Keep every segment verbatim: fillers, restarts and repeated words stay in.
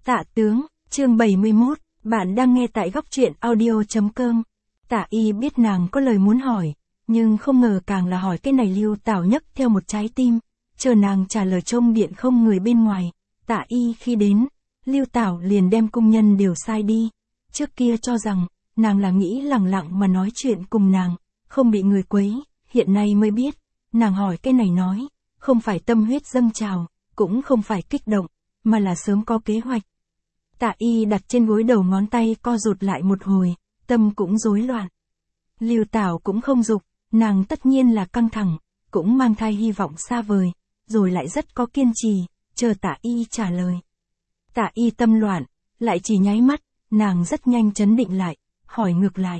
Tạ tướng, chương bảy mươi mốt, bạn đang nghe tại góc truyện audio.com. Tạ Y biết nàng có lời muốn hỏi, nhưng không ngờ càng là hỏi cái này Lưu Tảo nhấc theo một trái tim, chờ nàng trả lời trong điện không người bên ngoài. Tạ Y khi đến, Lưu Tảo liền đem cung nhân đều sai đi. Trước kia cho rằng, nàng là nghĩ lẳng lặng mà nói chuyện cùng nàng, không bị người quấy, hiện nay mới biết, nàng hỏi cái này nói, không phải tâm huyết dâng trào, cũng không phải kích động, mà là sớm có kế hoạch. Tạ Y đặt trên gối đầu ngón tay co rụt lại một hồi, tâm cũng rối loạn. Lưu Tảo cũng không dục, nàng tất nhiên là căng thẳng, cũng mang thai hy vọng xa vời, rồi lại rất có kiên trì, chờ Tạ Y trả lời. Tạ Y tâm loạn, lại chỉ nháy mắt, nàng rất nhanh trấn định lại, hỏi ngược lại.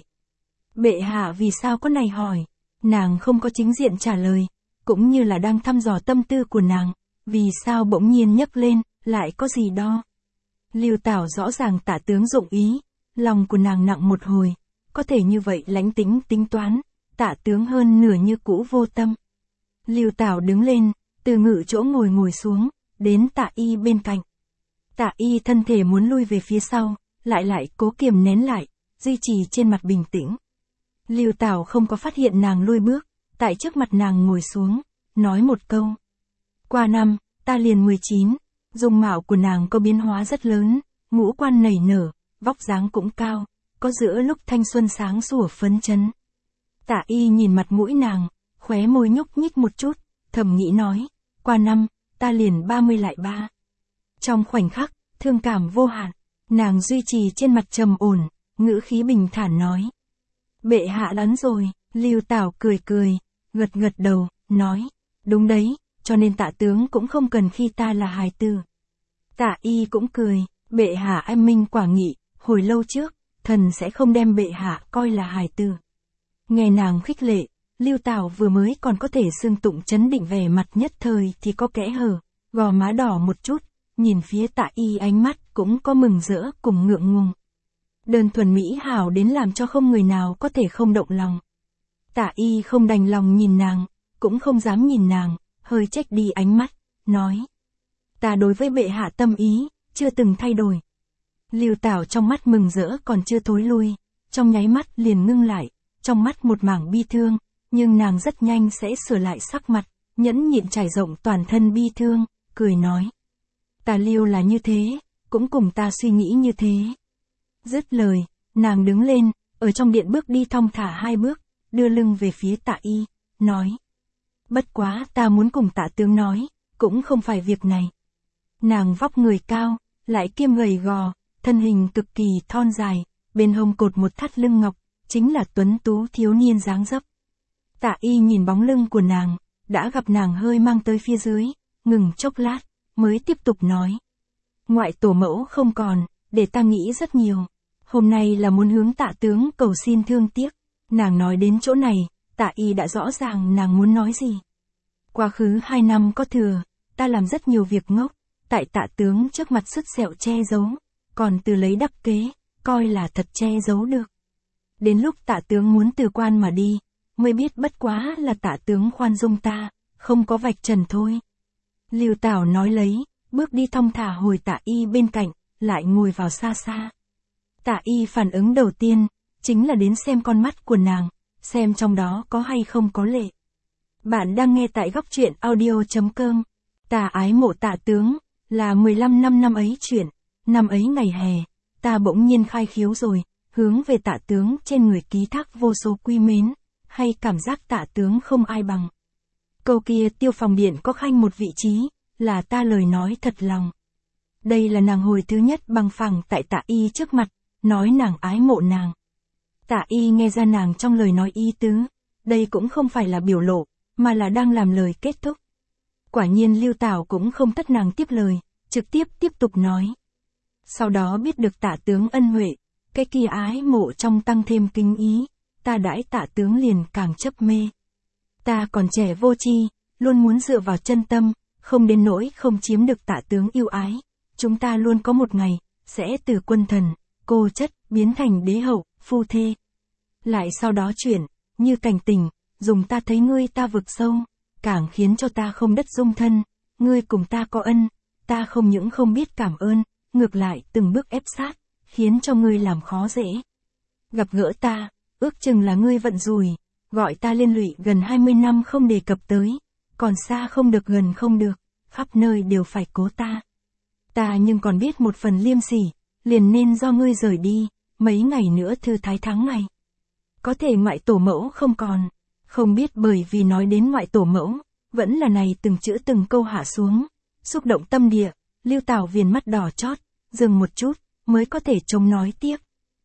Bệ hạ vì sao có này hỏi, nàng không có chính diện trả lời, cũng như là đang thăm dò tâm tư của nàng, vì sao bỗng nhiên nhấc lên, lại có gì đo. Lưu Tảo rõ ràng Tạ tướng dụng ý, lòng của nàng nặng một hồi, có thể như vậy lãnh tính tính toán, Tạ tướng hơn nửa như cũ vô tâm. Lưu Tảo đứng lên, từ ngự chỗ ngồi ngồi xuống, đến Tạ Y bên cạnh. Tạ Y thân thể muốn lui về phía sau, lại lại cố kiềm nén lại, duy trì trên mặt bình tĩnh. Lưu Tảo không có phát hiện nàng lui bước, tại trước mặt nàng ngồi xuống, nói một câu. Qua năm, ta liền mười chín, dung mạo của nàng có biến hóa rất lớn, ngũ quan nảy nở, vóc dáng cũng cao, có giữa lúc thanh xuân sáng sủa phấn chấn. Tạ Y nhìn mặt mũi nàng, khóe môi nhúc nhích một chút, thầm nghĩ nói, qua năm, ta liền ba mươi lại ba. Trong khoảnh khắc, thương cảm vô hạn, nàng duy trì trên mặt trầm ổn, ngữ khí bình thản nói. Bệ hạ lắn rồi, Lưu Tảo cười cười, gật gật đầu, nói, đúng đấy, cho nên Tạ tướng cũng không cần khi ta là hài tử. Tạ Y cũng cười, bệ hạ anh minh quả nghị, hồi lâu trước, thần sẽ không đem bệ hạ coi là hài tử. Nghe nàng khích lệ, Lưu Tảo vừa mới còn có thể xương tụng chấn định vẻ mặt nhất thời thì có kẽ hở, gò má đỏ một chút, nhìn phía Tạ Y ánh mắt cũng có mừng rỡ cùng ngượng ngùng. Đơn thuần mỹ hảo đến làm cho không người nào có thể không động lòng. Tạ Y không đành lòng nhìn nàng, cũng không dám nhìn nàng, hơi trách đi ánh mắt, nói. Ta đối với bệ hạ tâm ý, chưa từng thay đổi. Lưu Tảo trong mắt mừng rỡ còn chưa thối lui, trong nháy mắt liền ngưng lại, trong mắt một mảng bi thương, nhưng nàng rất nhanh sẽ sửa lại sắc mặt, nhẫn nhịn trải rộng toàn thân bi thương, cười nói. Ta Lưu là như thế, cũng cùng ta suy nghĩ như thế. Dứt lời, nàng đứng lên, ở trong điện bước đi thong thả hai bước, đưa lưng về phía Tạ Y, nói. Bất quá ta muốn cùng Tạ tướng nói, cũng không phải việc này. Nàng vóc người cao, lại kiêm gầy gò, thân hình cực kỳ thon dài, bên hông cột một thắt lưng ngọc, chính là tuấn tú thiếu niên dáng dấp. Tạ Y nhìn bóng lưng của nàng, đã gặp nàng hơi mang tới phía dưới, ngừng chốc lát, mới tiếp tục nói. Ngoại tổ mẫu không còn, để ta nghĩ rất nhiều. Hôm nay là muốn hướng Tạ tướng cầu xin thương tiếc. Nàng nói đến chỗ này, Tạ Y đã rõ ràng nàng muốn nói gì. Quá khứ hai năm có thừa, ta làm rất nhiều việc ngốc, tại Tạ tướng trước mặt sứt sẹo che giấu, còn từ lấy đắc kế, coi là thật che giấu được. Đến lúc Tạ tướng muốn từ quan mà đi, mới biết bất quá là Tạ tướng khoan dung ta, không có vạch trần thôi. Lưu Tảo nói lấy, bước đi thong thả hồi Tạ Y bên cạnh, lại ngồi vào xa xa. Tạ Y phản ứng đầu tiên, chính là đến xem con mắt của nàng, xem trong đó có hay không có lệ. Bạn đang nghe tại góc truyện audio.com. Ta ái mộ Tạ tướng, là mười lăm năm năm ấy chuyện, năm ấy ngày hè, ta bỗng nhiên khai khiếu rồi, hướng về Tạ tướng trên người ký thác vô số quy mến, hay cảm giác Tạ tướng không ai bằng. Câu kia Tiêu Phòng Điện có khanh một vị trí, là ta lời nói thật lòng. Đây là nàng hồi thứ nhất bằng phẳng tại Tạ Y trước mặt, nói nàng ái mộ nàng. Tạ Y nghe ra nàng trong lời nói ý tứ, đây cũng không phải là biểu lộ, mà là đang làm lời kết thúc. Quả nhiên Lưu Tảo cũng không tất nàng tiếp lời, trực tiếp tiếp tục nói. Sau đó biết được Tạ tướng ân huệ, cái kia ái mộ trong tăng thêm kính ý, ta đãi Tạ tướng liền càng chấp mê. Ta còn trẻ vô tri, luôn muốn dựa vào chân tâm, không đến nỗi không chiếm được Tạ tướng yêu ái. Chúng ta luôn có một ngày, sẽ từ quân thần, cô chất, biến thành đế hậu, phu thê. Lại sau đó chuyển, như cảnh tình, dùng ta thấy ngươi ta vực sâu, càng khiến cho ta không đất dung thân, ngươi cùng ta có ân, ta không những không biết cảm ơn, ngược lại từng bước ép sát, khiến cho ngươi làm khó dễ. Gặp gỡ ta, ước chừng là ngươi vận rủi, gọi ta liên lụy gần hai mươi năm không đề cập tới, còn xa không được gần không được, khắp nơi đều phải cố ta. Ta nhưng còn biết một phần liêm sỉ, liền nên do ngươi rời đi, mấy ngày nữa thư thái tháng ngày. Có thể ngoại tổ mẫu không còn, không biết bởi vì nói đến ngoại tổ mẫu, vẫn là này từng chữ từng câu hạ xuống, xúc động tâm địa, Lưu Tảo viền mắt đỏ chót, dừng một chút, mới có thể chống nói tiếp.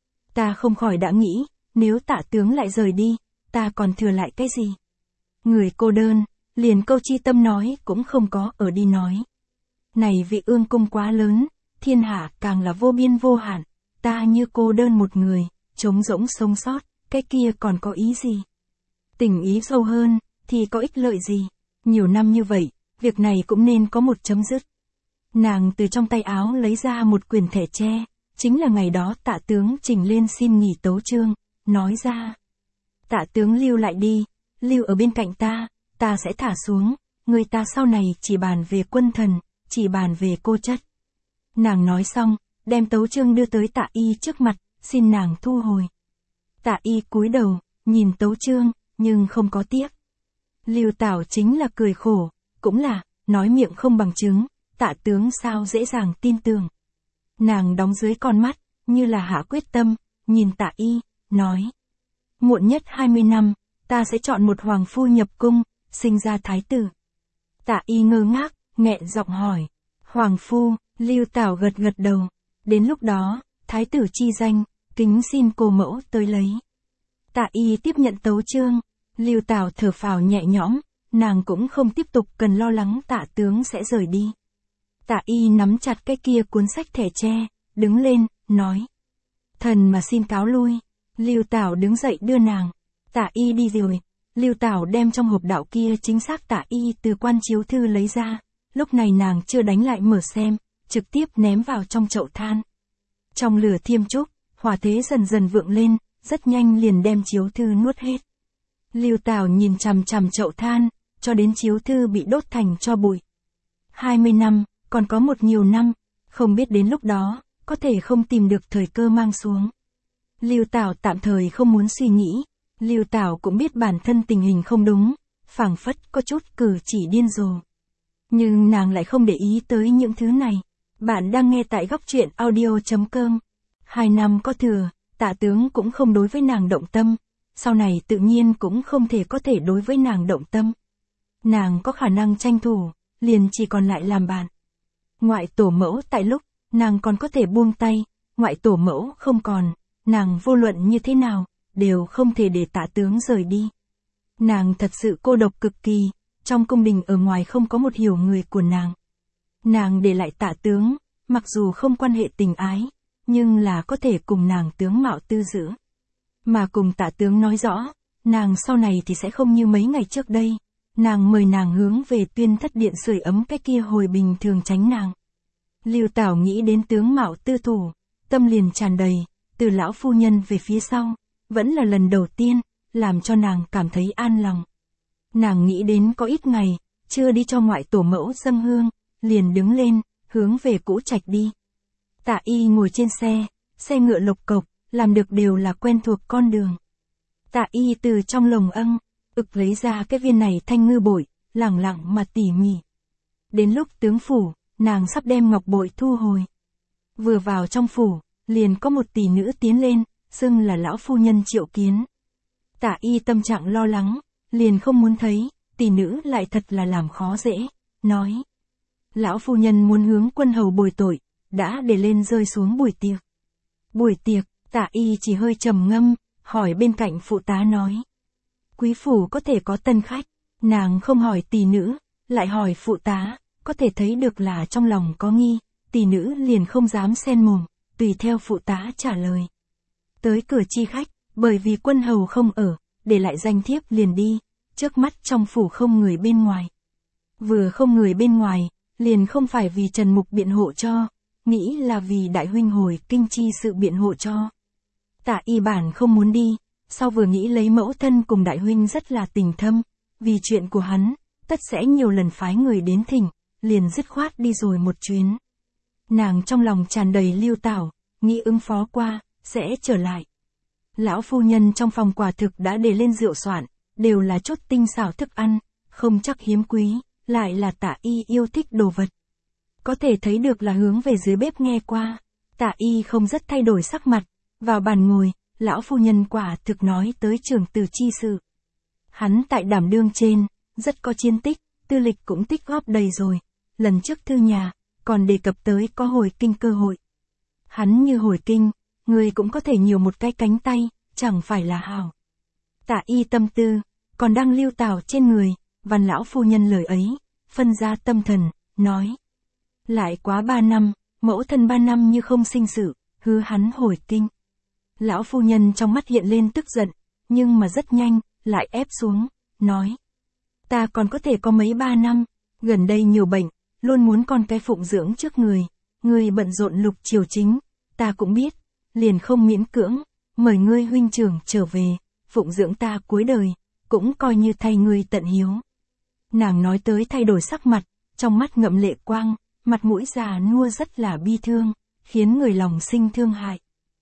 Ta không khỏi đã nghĩ, nếu Tạ tướng lại rời đi, ta còn thừa lại cái gì? Người cô đơn, liền câu chi tâm nói cũng không có ở đi nói. Này vị ương cung quá lớn, thiên hạ càng là vô biên vô hạn, ta như cô đơn một người, trống rỗng sống sót, cái kia còn có ý gì? Tình ý sâu hơn, thì có ích lợi gì? Nhiều năm như vậy, việc này cũng nên có một chấm dứt. Nàng từ trong tay áo lấy ra một quyển thẻ tre, chính là ngày đó Tạ tướng trình lên xin nghỉ tấu chương, nói ra. Tạ tướng lưu lại đi, lưu ở bên cạnh ta, ta sẽ thả xuống, người ta sau này chỉ bàn về quân thần, chỉ bàn về cô chất. Nàng nói xong, đem tấu chương đưa tới Tạ Y trước mặt, xin nàng thu hồi. Tạ Y cúi đầu, nhìn tấu chương, nhưng không có tiếc. Lưu Tảo chính là cười khổ, cũng là, nói miệng không bằng chứng, Tạ tướng sao dễ dàng tin tưởng. Nàng đóng dưới con mắt, như là hạ quyết tâm, nhìn Tạ Y, nói. Muộn nhất hai mươi năm, ta sẽ chọn một hoàng phu nhập cung, sinh ra thái tử. Tạ Y ngơ ngác, nghẹn giọng hỏi. Hoàng phu, Lưu Tảo gật gật đầu. Đến lúc đó, thái tử chi danh, kính xin cô mẫu tới lấy. Tạ Y tiếp nhận tấu chương, Lưu Tảo thở phào nhẹ nhõm, nàng cũng không tiếp tục cần lo lắng Tạ tướng sẽ rời đi. Tạ Y nắm chặt cái kia cuốn sách thẻ tre, đứng lên, nói. Thần mà xin cáo lui. Lưu Tảo đứng dậy đưa nàng. Tạ Y đi rồi. Lưu Tảo đem trong hộp đạo kia chính xác Tạ Y từ quan chiếu thư lấy ra. Lúc này nàng chưa đánh lại mở xem, trực tiếp ném vào trong chậu than. Trong lửa thiêm trúc, hỏa thế dần dần vượng lên, rất nhanh liền đem chiếu thư nuốt hết. Lưu Tảo nhìn chằm chằm chậu than, cho đến chiếu thư bị đốt thành tro bụi. hai mươi năm, còn có một nhiều năm, không biết đến lúc đó, có thể không tìm được thời cơ mang xuống. Lưu Tảo tạm thời không muốn suy nghĩ, Lưu Tảo cũng biết bản thân tình hình không đúng, phảng phất có chút cử chỉ điên rồ. Nhưng nàng lại không để ý tới những thứ này. Bạn đang nghe tại góc truyện audio chấm com. Hai năm có thừa, Tạ tướng cũng không đối với nàng động tâm, sau này tự nhiên cũng không thể có thể đối với nàng động tâm. Nàng có khả năng tranh thủ, liền chỉ còn lại làm bạn. Ngoại tổ mẫu tại lúc, nàng còn có thể buông tay, ngoại tổ mẫu không còn, nàng vô luận như thế nào, đều không thể để Tạ tướng rời đi. Nàng thật sự cô độc cực kỳ, trong cung đình ở ngoài không có một hiểu người của nàng. Nàng để lại Tạ tướng, mặc dù không quan hệ tình ái, nhưng là có thể cùng nàng tướng mạo tư giữ. Mà cùng Tạ tướng nói rõ, nàng sau này thì sẽ không như mấy ngày trước đây. Nàng mời nàng hướng về Tuyên Thất Điện sưởi ấm cái kia hồi bình thường tránh nàng. Lưu Tảo nghĩ đến tướng mạo tư thủ, tâm liền tràn đầy, từ lão phu nhân về phía sau, vẫn là lần đầu tiên, làm cho nàng cảm thấy an lòng. Nàng nghĩ đến có ít ngày, chưa đi cho ngoại tổ mẫu dâng hương, liền đứng lên, hướng về cũ trạch đi. Tạ Y ngồi trên xe, xe ngựa lộc cộc, làm được đều là quen thuộc con đường. Tạ Y từ trong lồng âng, ực lấy ra cái viên này thanh ngư bội, lẳng lặng mà tỉ mỉ. Đến lúc tướng phủ, nàng sắp đem ngọc bội thu hồi. Vừa vào trong phủ, liền có một tỷ nữ tiến lên, xưng là lão phu nhân Triệu Kiến. Tạ Y tâm trạng lo lắng, liền không muốn thấy, tỷ nữ lại thật là làm khó dễ, nói. Lão phu nhân muốn hướng quân hầu bồi tội, đã để lên rơi xuống buổi tiệc. Buổi tiệc, Tạ Y chỉ hơi trầm ngâm, hỏi bên cạnh phụ tá nói. Quý phủ có thể có tân khách, nàng không hỏi tỷ nữ, lại hỏi phụ tá, có thể thấy được là trong lòng có nghi, tỷ nữ liền không dám xen mồm, tùy theo phụ tá trả lời. Tới cửa chi khách, bởi vì quân hầu không ở, để lại danh thiếp liền đi, trước mắt trong phủ không người bên ngoài. Vừa không người bên ngoài, liền không phải vì Trần Mục biện hộ cho, nghĩ là vì đại huynh hồi kinh chi sự biện hộ cho. Tạ Y bản không muốn đi, sau vừa nghĩ lấy mẫu thân cùng đại huynh rất là tình thâm, vì chuyện của hắn, tất sẽ nhiều lần phái người đến thỉnh, liền dứt khoát đi rồi một chuyến. Nàng trong lòng tràn đầy Lưu Tảo, nghĩ ứng phó qua, sẽ trở lại. Lão phu nhân trong phòng quả thực đã để lên rượu soạn, đều là chút tinh xảo thức ăn, không chắc hiếm quý, lại là Tạ Y yêu thích đồ vật. Có thể thấy được là hướng về dưới bếp nghe qua. Tạ Y không rất thay đổi sắc mặt, vào bàn ngồi, lão phu nhân quả thực nói tới trưởng tử chi sự. Hắn tại đảm đương trên, rất có chiến tích, tư lịch cũng tích góp đầy rồi. Lần trước thư nhà, còn đề cập tới có hồi kinh cơ hội. Hắn như hồi kinh, người cũng có thể nhiều một cái cánh tay, chẳng phải là hảo. Tạ Y tâm tư, còn đang Lưu Tảo trên người, văn lão phu nhân lời ấy, phân ra tâm thần, nói. Lại quá ba năm, mẫu thân ba năm như không sinh sự, hứa hắn hồi kinh. Lão phu nhân trong mắt hiện lên tức giận, nhưng mà rất nhanh, lại ép xuống, nói. Ta còn có thể có mấy ba năm, gần đây nhiều bệnh, luôn muốn con cái phụng dưỡng trước người, người bận rộn lục triều chính, ta cũng biết, liền không miễn cưỡng, mời ngươi huynh trưởng trở về, phụng dưỡng ta cuối đời, cũng coi như thay ngươi tận hiếu. Nàng nói tới thay đổi sắc mặt, trong mắt ngậm lệ quang, mặt mũi già nua rất là bi thương, khiến người lòng sinh thương hại.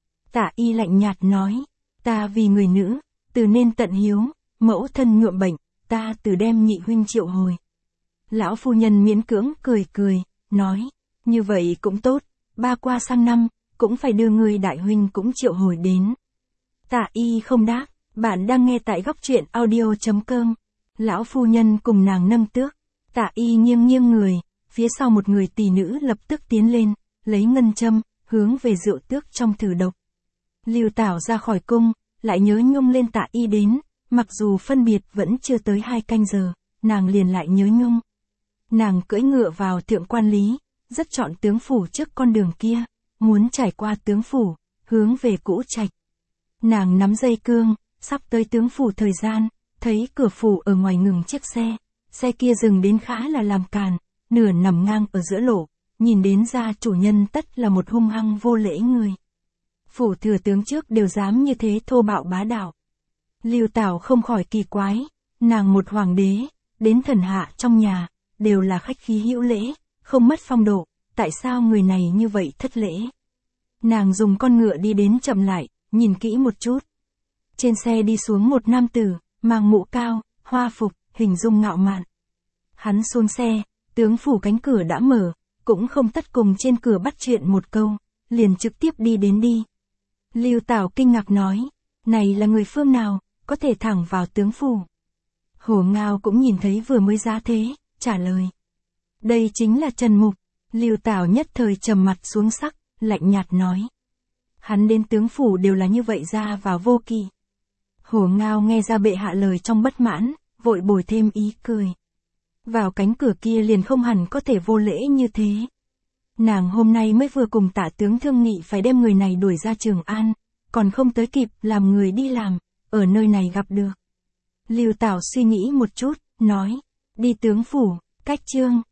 Tạ Y lạnh nhạt nói, ta vì người nữ, từ nên tận hiếu, mẫu thân nhuộm bệnh, ta từ đem nhị huynh triệu hồi. Lão phu nhân miễn cưỡng cười cười, nói, như vậy cũng tốt, ba qua sang năm, cũng phải đưa người đại huynh cũng triệu hồi đến. Tạ Y không đáp, bạn đang nghe tại góc truyện audio chấm com. Lão phu nhân cùng nàng nâng tước, Tạ Y nghiêng nghiêng người, phía sau một người tỷ nữ lập tức tiến lên, lấy ngân châm, hướng về rượu tước trong thử độc. Lưu Tảo ra khỏi cung, lại nhớ nhung lên Tạ Y đến, mặc dù phân biệt vẫn chưa tới hai canh giờ, nàng liền lại nhớ nhung. Nàng cưỡi ngựa vào thượng quan lý, rất chọn tướng phủ trước con đường kia, muốn trải qua tướng phủ, hướng về cũ trạch. Nàng nắm dây cương, sắp tới tướng phủ thời gian, thấy cửa phủ ở ngoài ngừng chiếc xe, xe kia dừng đến khá là làm càn, nửa nằm ngang ở giữa lộ, nhìn đến ra chủ nhân tất là một hung hăng vô lễ người. Phủ thừa tướng trước đều dám như thế thô bạo bá đạo. Lưu Tảo không khỏi kỳ quái, nàng một hoàng đế, đến thần hạ trong nhà, đều là khách khí hữu lễ, không mất phong độ, tại sao người này như vậy thất lễ? Nàng dùng con ngựa đi đến chậm lại, nhìn kỹ một chút. Trên xe đi xuống một nam tử, mang mũ cao, hoa phục, hình dung ngạo mạn. Hắn xuống xe, tướng phủ cánh cửa đã mở, cũng không tất cùng trên cửa bắt chuyện một câu, liền trực tiếp đi đến đi. Lưu Tảo kinh ngạc nói, này là người phương nào, có thể thẳng vào tướng phủ. Hổ Ngao cũng nhìn thấy vừa mới ra thế, trả lời. Đây chính là Trần Mục. Lưu Tảo nhất thời trầm mặt xuống sắc, lạnh nhạt nói. Hắn đến tướng phủ đều là như vậy ra vào vô kỳ. Hổ Ngao nghe ra bệ hạ lời trong bất mãn, vội bồi thêm ý cười. Vào cánh cửa kia liền không hẳn có thể vô lễ như thế. Nàng hôm nay mới vừa cùng Tả tướng thương nghị phải đem người này đuổi ra Trường An, còn không tới kịp làm người đi làm, ở nơi này gặp được. Lưu Tảo suy nghĩ một chút, nói, đi tướng phủ, cách trương,